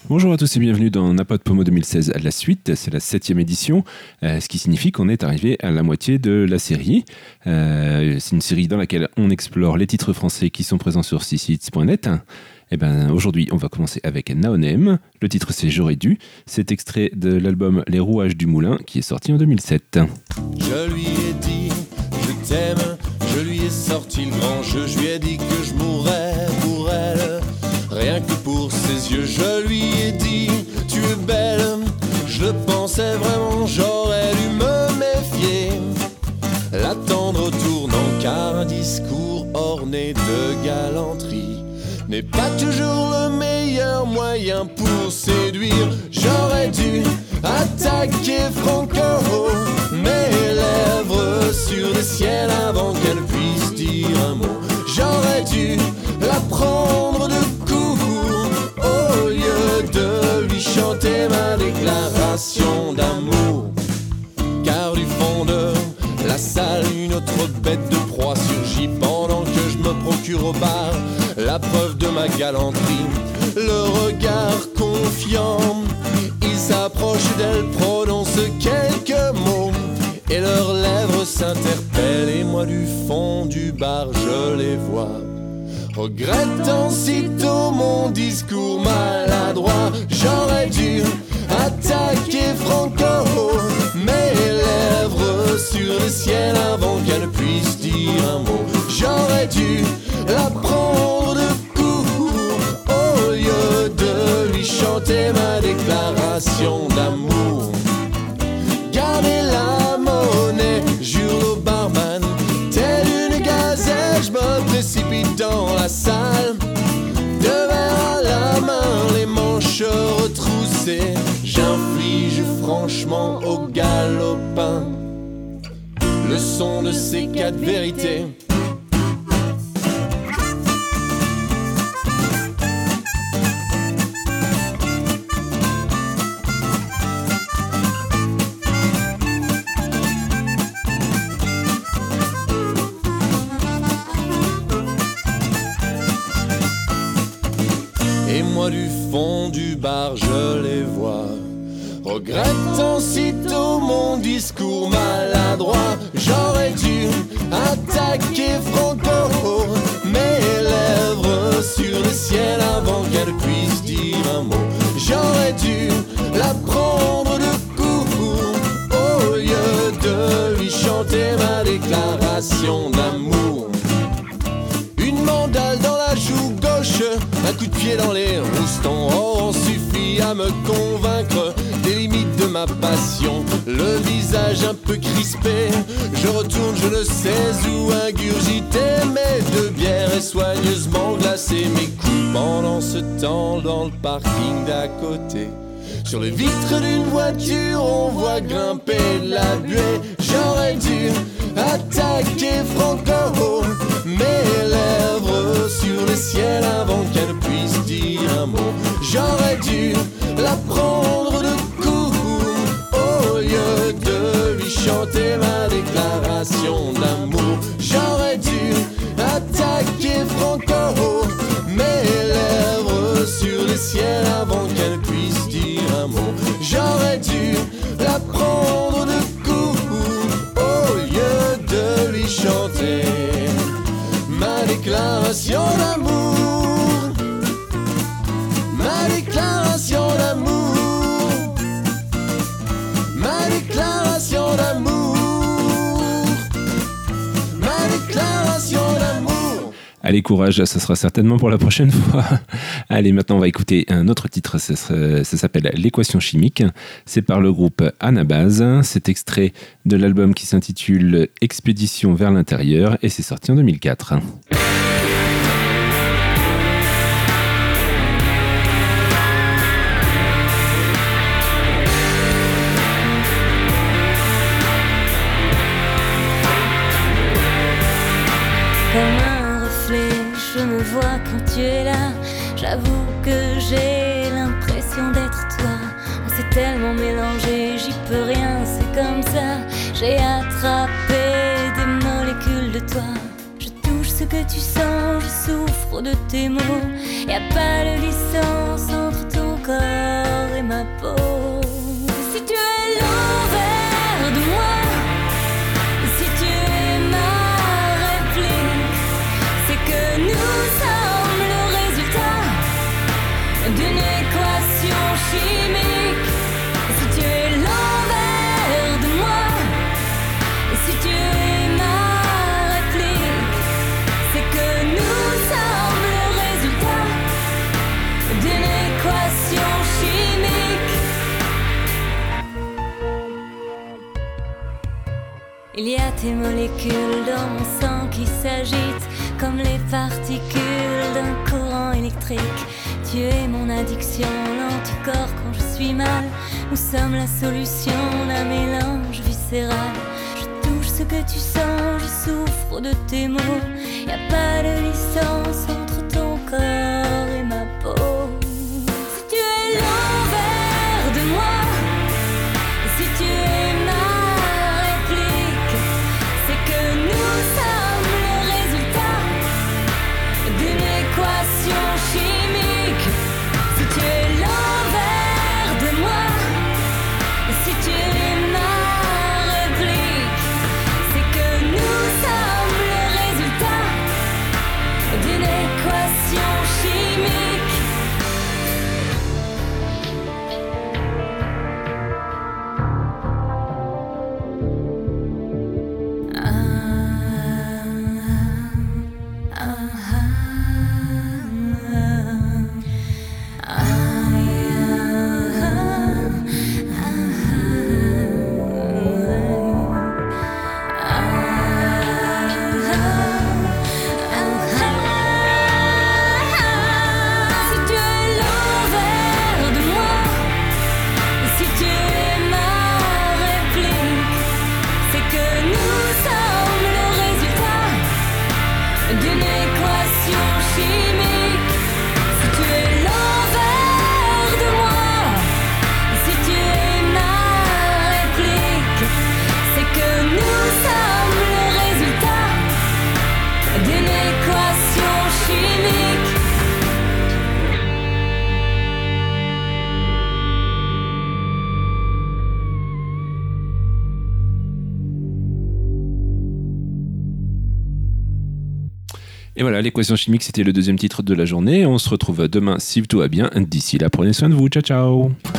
Bonjour à tous et bienvenue dans Napote Pomo 2016 à la suite, c'est la 7e édition, ce qui signifie qu'on est arrivé à la moitié de la série. C'est une série dans laquelle on explore les titres français qui sont présents sur cchits.net. Aujourd'hui, on va commencer avec Naonem. Le titre c'est J'aurais dû. C'est extrait de l'album Les Rouages du Moulin qui est sorti en 2007. Je lui ai dit, je t'aime, je lui ai sorti le grand jeu, je lui ai dit que je mourrais pour elle. Rien que pour ses yeux, je lui ai dit, tu es belle. Je le pensais vraiment, j'aurais dû me méfier. L'attendre au tournant, car un discours orné de galanterie n'est pas toujours le meilleur moyen pour séduire. J'aurais dû attaquer franco mes lèvres sur le ciel avant qu'elle puisse dire un mot. J'aurais dû la prendre de court au lieu de lui chanter ma déclaration d'amour. Car du fond de la salle, une autre bête de proie surgit pendant que je me procure au bar la preuve de ma galanterie. Le regard confiant, ils s'approchent d'elle, prononcent quelques mots et leurs lèvres s'interpellent. Et moi du fond du bar je les vois, regrettant sitôt mon discours maladroit. J'aurais dû attaquer franco mes lèvres sur le ciel avant qu'elle puisse dire un mot. J'aurais dû la prendre de court au lieu de lui chanter ma déclaration d'amour. Gardez la monnaie, jure au barman, telle une gazelle, je me précipite dans la salle. De verre à la main, les manches retroussées, j'inflige franchement au galopin le son de ces quatre vérités. Et moi du fond du bar je les vois, regrettant sitôt mon discours maladroit. J'aurais dû attaquer franco mes lèvres sur le ciel avant qu'elle puisse dire un mot. J'aurais dû la prendre de court au lieu de lui chanter ma déclaration d'amour. Une mandale dans la joue gauche, un coup de pied dans les roustons. Oh, suffit à me convaincre des limites de ma passion. Le visage un peu crispé, je retourne je ne sais où ingurgiter mes deux bières et soigneusement glacer mes coups. Pendant ce temps, dans le parking d'à côté, sur les vitres d'une voiture, on voit grimper de la buée. J'aurais dû attaquer franco mes lèvres sur le ciel avant qu'elle puisse dire un mot. J'aurais dû la prendre de court au lieu de lui chanter ma déclaration d'amour. J'aurais dû attaquer franco mes lèvres sur le ciel avant qu'elle puisse dire un mot. J'aurais dû la prendre de court au lieu de lui chanter ma déclaration d'amour. Ma déclaration d'amour. Ma déclaration d'amour. Ma déclaration d'amour. Allez, courage, ça sera certainement pour la prochaine fois. Allez, maintenant on va écouter un autre titre, ça s'appelle L'équation chimique. C'est par le groupe Anabase. C'est extrait de l'album qui s'intitule Expédition vers l'intérieur et c'est sorti en 2004. Comme un reflet, je me vois quand tu es là. J'avoue que j'ai l'impression d'être toi. On s'est tellement mélangé, j'y peux rien, c'est comme ça. J'ai attrapé des molécules de toi. Je touche ce que tu sens, je souffre de tes mots. Y'a pas de licence entre ton corps et ma peau. Si tu es l'envers de moi, si tu es ma réplique, c'est que nous sommes le résultat d'une équation chimique. Si tu es l'envers de moi, si tu es ma réplique, c'est que nous sommes le résultat d'une équation chimique. Il y a tes molécules dans mon sang qui s'agitent comme les particules d'un courant électrique. Tu es mon addiction, l'anticorps quand je suis mal. Nous sommes la solution d'un mélange viscéral. Je touche ce que tu sens, je souffre de tes mots. Y a pas de licence entre ton corps et ma peau. Si tu es l'envers de moi, si tu es ma réplique, c'est que nous sommes le résultat d'une équation chimique. Si tu es l'envers de moi, si tu es ma réplique, c'est que nous sommes le résultat d'une équation chimique. Si tu es l'envers de moi, si tu es ma réplique, c'est que nous sommes le résultat d'une équation chimique. Si tu es l'envers de moi, si tu es ma réplique, c'est que nous sommes le résultat d'une équation chimique. Et voilà, l'équation chimique, c'était le deuxième titre de la journée. On se retrouve demain si tout va bien. D'ici là, prenez soin de vous. Ciao, ciao.